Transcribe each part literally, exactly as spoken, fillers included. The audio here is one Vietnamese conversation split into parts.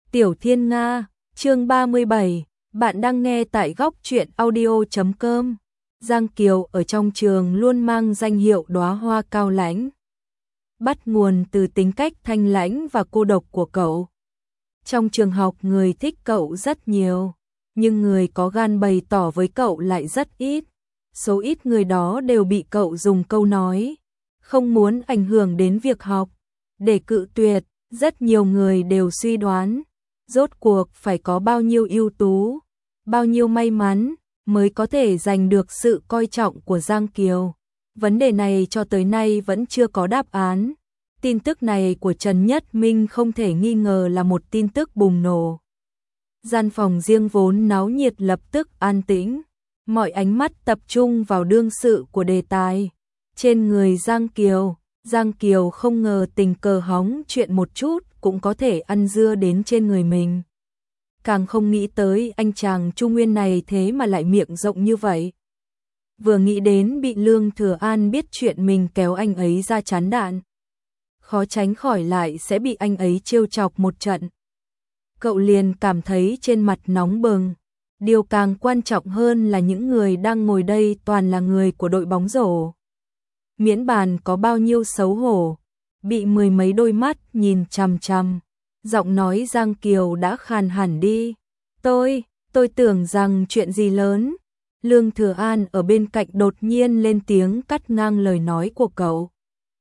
Tiểu Thiên Nga, chương ba mươi bảy, bạn đang nghe tại góc truyện audio chấm com. Giang Kiều ở trong trường luôn mang danh hiệu đóa hoa cao lãnh. Bắt nguồn từ tính cách thanh lãnh và cô độc của cậu. Trong trường học người thích cậu rất nhiều, nhưng người có gan bày tỏ với cậu lại rất ít. Số ít người đó đều bị cậu dùng câu nói không muốn ảnh hưởng đến việc học để cự tuyệt. Rất nhiều người đều suy đoán rốt cuộc phải có bao nhiêu ưu tú, bao nhiêu may mắn mới có thể giành được sự coi trọng của Giang Kiều. Vấn đề này cho tới nay vẫn chưa có đáp án. Tin tức này của Trần Nhất Minh không thể nghi ngờ là một tin tức bùng nổ. Gian phòng riêng vốn náo nhiệt lập tức an tĩnh, mọi ánh mắt tập trung vào đương sự của đề tài. Trên người Giang Kiều, Giang Kiều không ngờ tình cờ hóng chuyện một chút cũng có thể ăn dưa đến trên người mình. Càng không nghĩ tới anh chàng Trung Nguyên này thế mà lại miệng rộng như vậy. Vừa nghĩ đến bị Lương Thừa An biết chuyện mình kéo anh ấy ra chán đạn, khó tránh khỏi lại sẽ bị anh ấy trêu chọc một trận. Cậu liền cảm thấy trên mặt nóng bừng. Điều càng quan trọng hơn là những người đang ngồi đây toàn là người của đội bóng rổ. Miễn bàn có bao nhiêu xấu hổ, bị mười mấy đôi mắt nhìn chằm chằm. Giọng nói Giang Kiều đã khàn hẳn đi. Tôi, tôi tưởng rằng chuyện gì lớn. Lương Thừa An ở bên cạnh đột nhiên lên tiếng cắt ngang lời nói của cậu.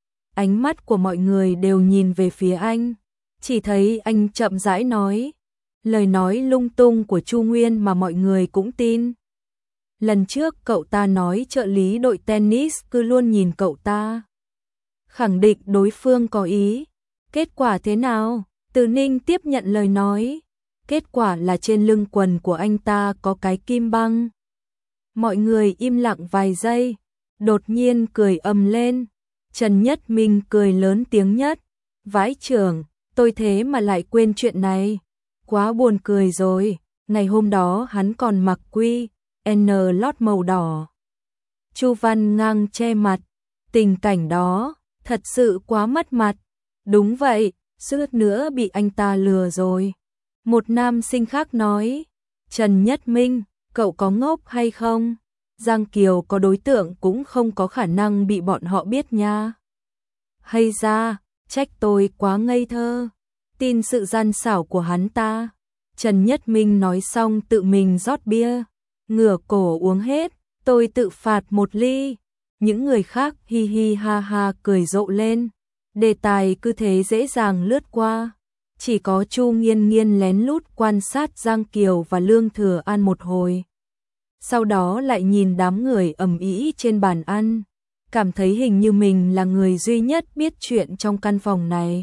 Ánh mắt của mọi người đều nhìn về phía anh. Chỉ thấy anh chậm rãi nói. Lời nói lung tung của Chu Nguyên mà mọi người cũng tin. Lần trước cậu ta nói trợ lý đội tennis cứ luôn nhìn cậu ta, khẳng định đối phương có ý. Kết quả thế nào? Từ Ninh tiếp nhận lời nói. Kết quả là trên lưng quần của anh ta có cái kim băng. Mọi người im lặng vài giây, đột nhiên cười ầm lên. Trần Nhất Minh cười lớn tiếng nhất. Vãi trưởng, tôi thế mà lại quên chuyện này. Quá buồn cười rồi. Ngày hôm đó hắn còn mặc quy N lót màu đỏ. Chu Văn Ngang che mặt. Tình cảnh đó thật sự quá mất mặt. Đúng vậy, suýt nữa bị anh ta lừa rồi. Một nam sinh khác nói. Trần Nhất Minh, cậu có ngốc hay không? Giang Kiều có đối tượng cũng không có khả năng bị bọn họ biết nha. Hay ra, trách tôi quá ngây thơ. Tin sự gian xảo của hắn ta. Trần Nhất Minh nói xong tự mình rót bia, ngửa cổ uống hết. Tôi tự phạt một ly. Những người khác hi hi ha ha cười rộ lên. Đề tài cứ thế dễ dàng lướt qua. Chỉ có Chu Nghiên Nghiên lén lút quan sát Giang Kiều và Lương Thừa An một hồi. Sau đó lại nhìn đám người ầm ĩ trên bàn ăn, cảm thấy hình như mình là người duy nhất biết chuyện trong căn phòng này.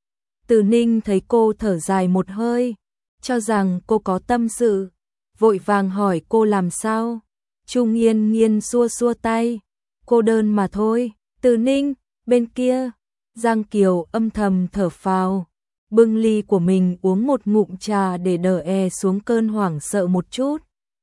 Từ Ninh thấy cô thở dài một hơi, cho rằng cô có tâm sự, vội vàng hỏi cô làm sao. Chu Nghiên Nghiên xua xua tay. Cô đơn mà thôi. Từ Ninh, bên kia. Giang Kiều âm thầm thở phào, bưng ly của mình uống một ngụm trà để đỡ e xuống cơn hoảng sợ một chút.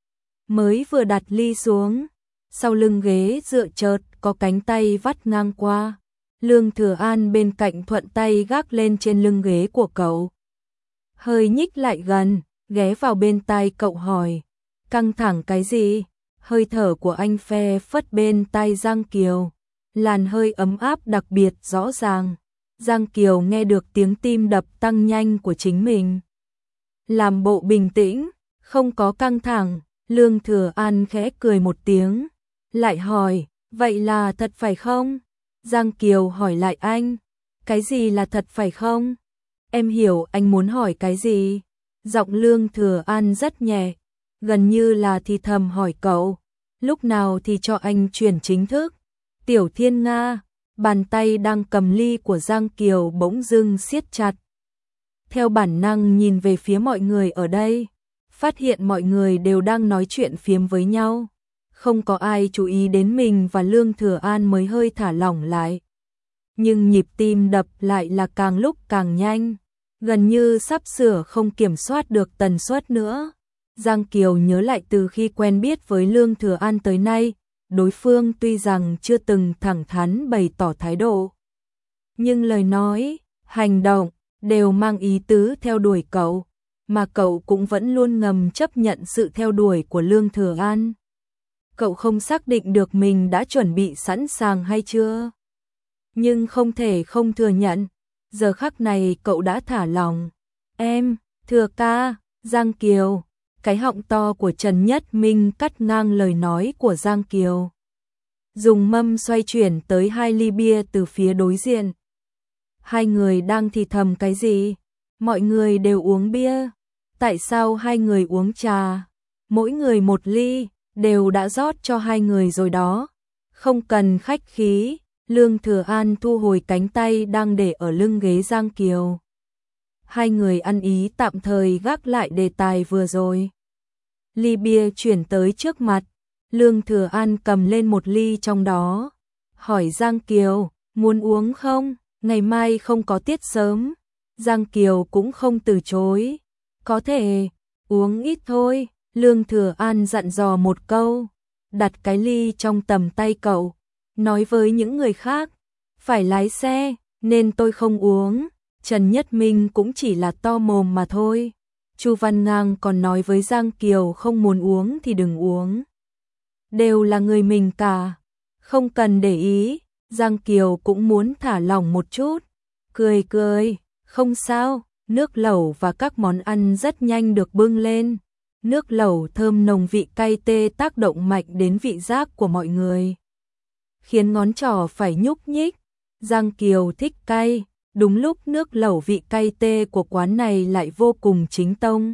Mới vừa đặt ly xuống, sau lưng ghế dựa chợt có cánh tay vắt ngang qua. Lương Thừa An bên cạnh thuận tay gác lên trên lưng ghế của cậu. Hơi nhích lại gần, ghé vào bên tai cậu hỏi. Căng thẳng cái gì? Hơi thở của anh phe phất bên tai Giang Kiều. Làn hơi ấm áp đặc biệt rõ ràng. Giang Kiều nghe được tiếng tim đập tăng nhanh của chính mình. Làm bộ bình tĩnh, không có căng thẳng. Lương Thừa An khẽ cười một tiếng, lại hỏi, vậy là thật phải không? Giang Kiều hỏi lại anh, cái gì là thật phải không? Em hiểu anh muốn hỏi cái gì. Giọng Lương Thừa An rất nhẹ, gần như là thì thầm hỏi cậu, lúc nào thì cho anh chuyển chính thức. Tiểu Thiên Nga, bàn tay đang cầm ly của Giang Kiều bỗng dưng siết chặt. Theo bản năng nhìn về phía mọi người ở đây, phát hiện mọi người đều đang nói chuyện phiếm với nhau. Không có ai chú ý đến mình và Lương Thừa An mới hơi thả lỏng lại. Nhưng nhịp tim đập lại là càng lúc càng nhanh, gần như sắp sửa không kiểm soát được tần suất nữa. Giang Kiều nhớ lại từ khi quen biết với Lương Thừa An tới nay, đối phương tuy rằng chưa từng thẳng thắn bày tỏ thái độ, nhưng lời nói, hành động đều mang ý tứ theo đuổi cậu. mà cậu cũng vẫn luôn ngầm chấp nhận sự theo đuổi của Lương Thừa An. Cậu không xác định được mình đã chuẩn bị sẵn sàng hay chưa. Nhưng không thể không thừa nhận, giờ khắc này cậu đã thả lòng. Em, Thừa ca, Giang Kiều. Cái họng to của Trần Nhất Minh cắt ngang lời nói của Giang Kiều. Dùng mâm xoay chuyển tới hai ly bia từ phía đối diện. Hai người đang thì thầm cái gì? Mọi người đều uống bia. Tại sao hai người uống trà? Mỗi người một ly, đều đã rót cho hai người rồi đó. Không cần khách khí. Lương Thừa An thu hồi cánh tay đang để ở lưng ghế Giang Kiều. Hai người ăn ý tạm thời gác lại đề tài vừa rồi. Ly bia chuyển tới trước mặt. Lương Thừa An cầm lên một ly trong đó. Hỏi Giang Kiều, muốn uống không? Ngày mai không có tiết sớm. Giang Kiều cũng không từ chối. Có thể, uống ít thôi. Lương Thừa An dặn dò một câu. Đặt cái ly trong tầm tay cậu. Nói với những người khác. Phải lái xe, nên tôi không uống. Trần Nhất Minh cũng chỉ là to mồm mà thôi. Chu Văn Ngang còn nói với Giang Kiều không muốn uống thì đừng uống. Đều là người mình cả. Không cần để ý. Giang Kiều cũng muốn thả lỏng một chút. Cười cười, không sao. Nước lẩu và các món ăn rất nhanh được bưng lên. Nước lẩu thơm nồng vị cay tê tác động mạnh đến vị giác của mọi người. Khiến ngón trỏ phải nhúc nhích. Giang Kiều thích cay. Đúng lúc nước lẩu vị cay tê của quán này lại vô cùng chính tông.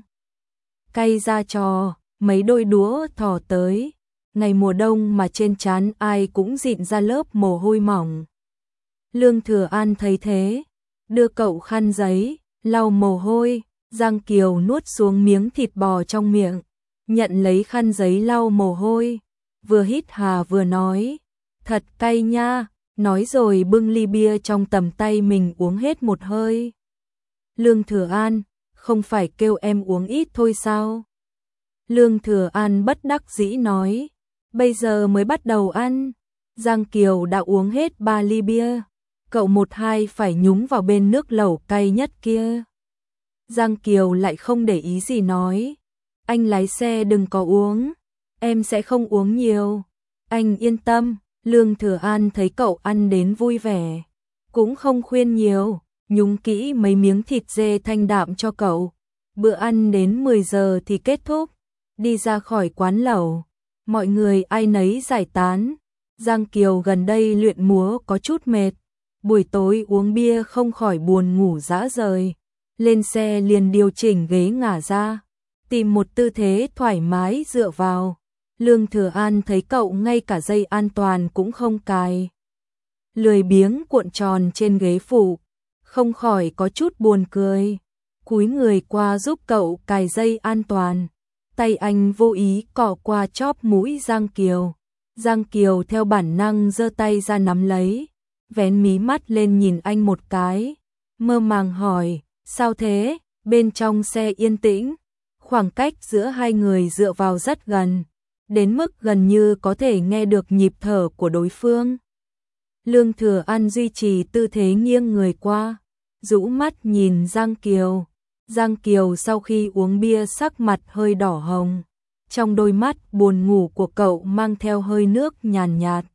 Cay ra trò, mấy đôi đũa thò tới. Ngày mùa đông mà trên trán ai cũng dịn ra lớp mồ hôi mỏng. Lương Thừa An thấy thế, đưa cậu khăn giấy, lau mồ hôi. Giang Kiều nuốt xuống miếng thịt bò trong miệng, nhận lấy khăn giấy lau mồ hôi. Vừa hít hà vừa nói, thật cay nha. Nói rồi bưng ly bia trong tầm tay mình uống hết một hơi. Lương Thừa An, không phải kêu em uống ít thôi sao? Lương Thừa An bất đắc dĩ nói, bây giờ mới bắt đầu ăn. Giang Kiều đã uống hết ba ly bia, cậu một hai phải nhúng vào bên nước lẩu cay nhất kia. Giang Kiều lại không để ý gì nói, anh lái xe đừng có uống, em sẽ không uống nhiều. Anh yên tâm. Lương Thừa An thấy cậu ăn đến vui vẻ, cũng không khuyên nhiều, nhúng kỹ mấy miếng thịt dê thanh đạm cho cậu. Bữa ăn đến mười giờ thì kết thúc, đi ra khỏi quán lẩu, mọi người ai nấy giải tán. Giang Kiều gần đây luyện múa có chút mệt, buổi tối uống bia không khỏi buồn ngủ rã rời. Lên xe liền điều chỉnh ghế ngả ra, tìm một tư thế thoải mái dựa vào. Lương Thừa An thấy cậu ngay cả dây an toàn cũng không cài, lười biếng cuộn tròn trên ghế phụ, không khỏi có chút buồn cười. Cúi người qua giúp cậu cài dây an toàn, tay anh vô ý cọ qua chóp mũi Giang Kiều. Giang Kiều theo bản năng giơ tay ra nắm lấy, vén mí mắt lên nhìn anh một cái, mơ màng hỏi, sao thế? Bên trong xe yên tĩnh, khoảng cách giữa hai người dựa vào rất gần, đến mức gần như có thể nghe được nhịp thở của đối phương. Lương Thừa An duy trì tư thế nghiêng người qua, rũ mắt nhìn Giang Kiều. Giang Kiều sau khi uống bia sắc mặt hơi đỏ hồng, trong đôi mắt buồn ngủ của cậu mang theo hơi nước nhàn nhạt.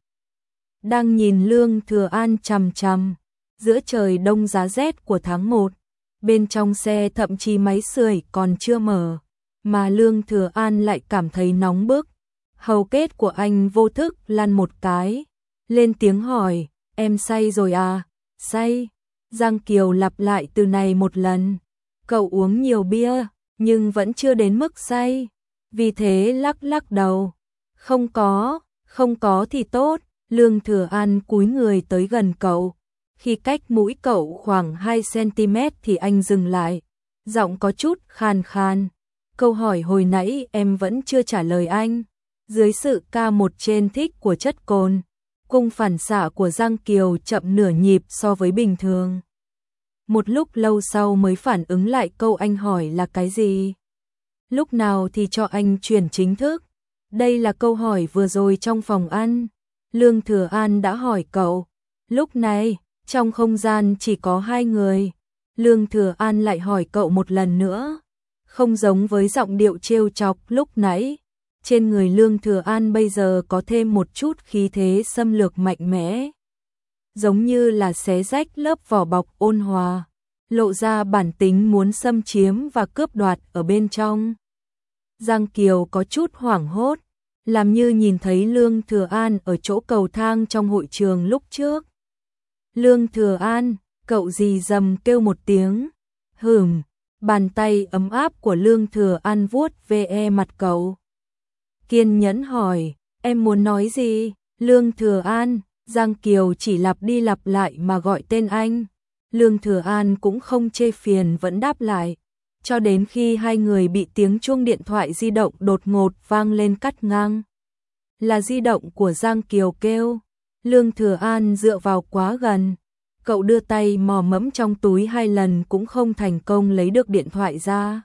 Đang nhìn Lương Thừa An chằm chằm, giữa trời đông giá rét của tháng một, bên trong xe thậm chí máy sưởi còn chưa mở, mà Lương Thừa An lại cảm thấy nóng bức. Hầu kết của anh vô thức lăn một cái, lên tiếng hỏi, em say rồi à? Say. Giang Kiều lặp lại từ này một lần. Cậu uống nhiều bia, nhưng vẫn chưa đến mức say. Vì thế lắc lắc đầu. Không có, không có thì tốt. Lương Thừa An cúi người tới gần cậu. Khi cách mũi cậu khoảng hai xăng-ti-mét thì anh dừng lại. Giọng có chút khàn khàn. Câu hỏi hồi nãy em vẫn chưa trả lời anh. Dưới sự ca một trên thích của chất cồn, cung phản xạ của Giang Kiều chậm nửa nhịp so với bình thường. Một lúc lâu sau mới phản ứng lại câu anh hỏi là cái gì. Lúc nào thì cho anh chuyển chính thức? Đây là câu hỏi vừa rồi trong phòng ăn. Lương Thừa An đã hỏi cậu. Lúc này, trong không gian chỉ có hai người. Lương Thừa An lại hỏi cậu một lần nữa. không giống với giọng điệu trêu chọc lúc nãy. Trên người Lương Thừa An bây giờ có thêm một chút khí thế xâm lược mạnh mẽ, giống như là xé rách lớp vỏ bọc ôn hòa, lộ ra bản tính muốn xâm chiếm và cướp đoạt ở bên trong. Giang Kiều có chút hoảng hốt, làm như nhìn thấy Lương Thừa An ở chỗ cầu thang trong hội trường lúc trước. Lương Thừa An, cậu gì dầm kêu một tiếng. Hửm, bàn tay ấm áp của Lương Thừa An vuốt ve mặt cậu. Kiên nhẫn hỏi, em muốn nói gì? Lương Thừa An, Giang Kiều chỉ lặp đi lặp lại mà gọi tên anh. Lương Thừa An cũng không chê phiền vẫn đáp lại. Cho đến khi hai người bị tiếng chuông điện thoại di động đột ngột vang lên cắt ngang. Là di động của Giang Kiều kêu. Lương Thừa An dựa vào quá gần. Cậu đưa tay mò mẫm trong túi hai lần cũng không thành công lấy được điện thoại ra.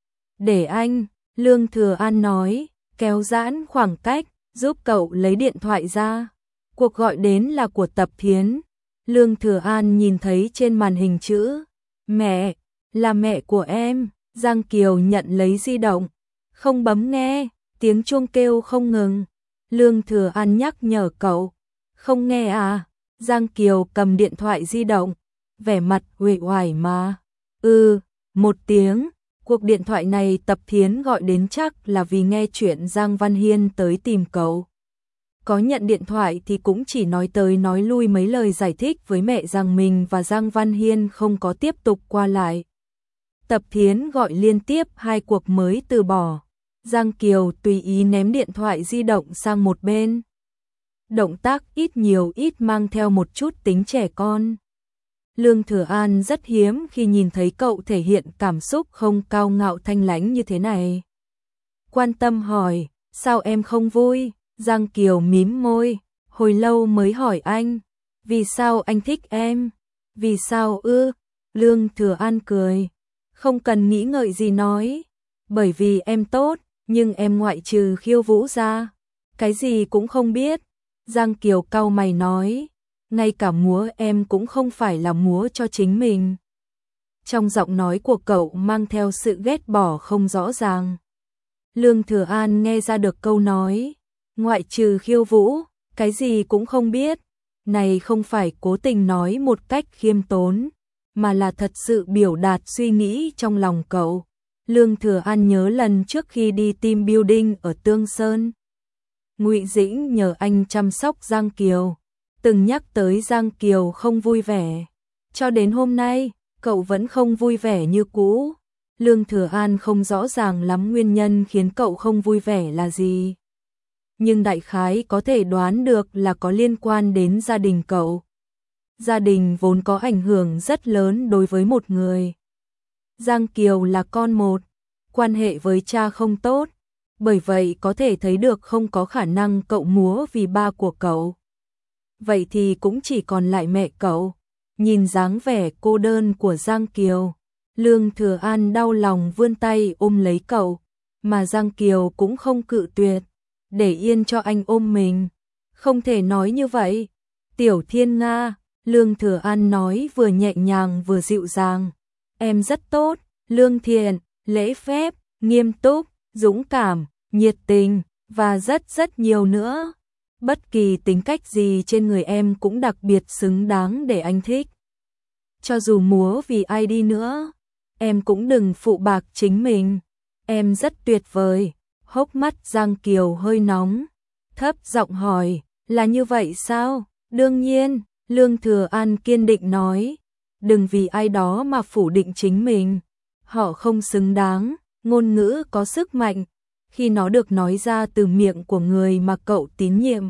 Để anh, Lương Thừa An nói, kéo giãn khoảng cách, giúp cậu lấy điện thoại ra. Cuộc gọi đến là của Tập Thiến. Lương Thừa An nhìn thấy trên màn hình chữ mẹ, là mẹ của em. Giang Kiều nhận lấy di động, không bấm nghe, tiếng chuông kêu không ngừng. Lương Thừa An nhắc nhở cậu, không nghe à? Giang Kiều cầm điện thoại di động, vẻ mặt uể oải mà. Ừ, một tiếng. Cuộc điện thoại này Tập Thiến gọi đến chắc là vì nghe chuyện Giang Văn Hiên tới tìm cậu. Có nhận điện thoại thì cũng chỉ nói tới nói lui mấy lời giải thích với mẹ rằng mình và Giang Văn Hiên không có tiếp tục qua lại. Tập Thiến gọi liên tiếp hai cuộc mới từ bỏ. Giang Kiều tùy ý ném điện thoại di động sang một bên. Động tác ít nhiều ít mang theo một chút tính trẻ con. Lương Thừa An rất hiếm khi nhìn thấy cậu thể hiện cảm xúc không cao ngạo thanh lãnh như thế này. Quan tâm hỏi, sao em không vui? Giang Kiều mím môi, hồi lâu mới hỏi anh, vì sao anh thích em? Vì sao ư? Lương Thừa An cười, không cần nghĩ ngợi gì nói, bởi vì em tốt, nhưng em ngoại trừ khiêu vũ ra, cái gì cũng không biết. Giang Kiều cau mày nói, ngay cả múa em cũng không phải là múa cho chính mình. Trong giọng nói của cậu mang theo sự ghét bỏ không rõ ràng. Lương Thừa An nghe ra được câu nói, ngoại trừ khiêu vũ, cái gì cũng không biết. Này không phải cố tình nói một cách khiêm tốn, mà là thật sự biểu đạt suy nghĩ trong lòng cậu. Lương Thừa An nhớ lần trước khi đi team building ở Tương Sơn, Ngụy Dĩnh nhờ anh chăm sóc Giang Kiều, từng nhắc tới Giang Kiều không vui vẻ. Cho đến hôm nay, cậu vẫn không vui vẻ như cũ. Lương Thừa An không rõ ràng lắm nguyên nhân khiến cậu không vui vẻ là gì, nhưng đại khái có thể đoán được là có liên quan đến gia đình cậu. Gia đình vốn có ảnh hưởng rất lớn đối với một người. Giang Kiều là con một, quan hệ với cha không tốt, bởi vậy có thể thấy được không có khả năng cậu múa vì ba của cậu. Vậy thì cũng chỉ còn lại mẹ cậu. Nhìn dáng vẻ cô đơn của Giang Kiều, Lương Thừa An đau lòng vươn tay ôm lấy cậu, mà Giang Kiều cũng không cự tuyệt, để yên cho anh ôm mình. Không thể nói như vậy. Tiểu Thiên Nga, Lương Thừa An nói vừa nhẹ nhàng vừa dịu dàng. Em rất tốt, lương thiện, lễ phép, nghiêm túc, dũng cảm, nhiệt tình, và rất rất nhiều nữa. Bất kỳ tính cách gì trên người em cũng đặc biệt xứng đáng để anh thích. Cho dù múa vì ai đi nữa, em cũng đừng phụ bạc chính mình. Em rất tuyệt vời. Hốc mắt Giang Kiều hơi nóng, thấp giọng hỏi, là như vậy sao? Đương nhiên, Lương Thừa An kiên định nói, đừng vì ai đó mà phủ định chính mình. Họ không xứng đáng. Ngôn ngữ có sức mạnh khi nó được nói ra từ miệng của người mà cậu tín nhiệm.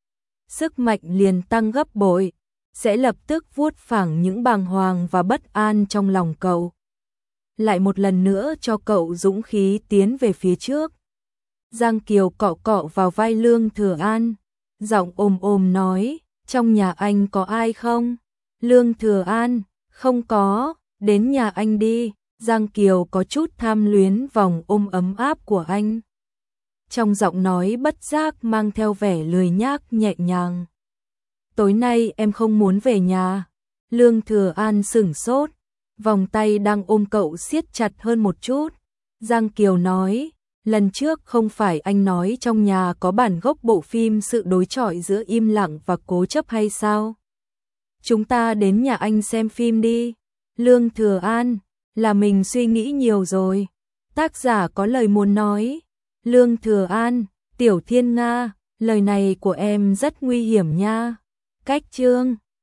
Sức mạnh liền tăng gấp bội, sẽ lập tức vuốt phẳng những bàng hoàng và bất an trong lòng cậu. Lại một lần nữa cho cậu dũng khí tiến về phía trước. Giang Kiều cọ cọ vào vai Lương Thừa An, giọng ôm ôm nói, trong nhà anh có ai không? Lương Thừa An, không có, đến nhà anh đi. Giang Kiều có chút tham luyến vòng ôm ấm áp của anh. Trong giọng nói bất giác mang theo vẻ lười nhác nhẹ nhàng. Tối nay em không muốn về nhà. Lương Thừa An sửng sốt, vòng tay đang ôm cậu siết chặt hơn một chút. Giang Kiều nói, lần trước không phải anh nói trong nhà có bản gốc bộ phim sự đối chọi giữa im lặng và cố chấp hay sao? Chúng ta đến nhà anh xem phim đi. Lương Thừa An, là mình suy nghĩ nhiều rồi. Tác giả có lời muốn nói. Lương Thừa An, Tiểu Thiên Nga, lời này của em rất nguy hiểm nha. Cách chương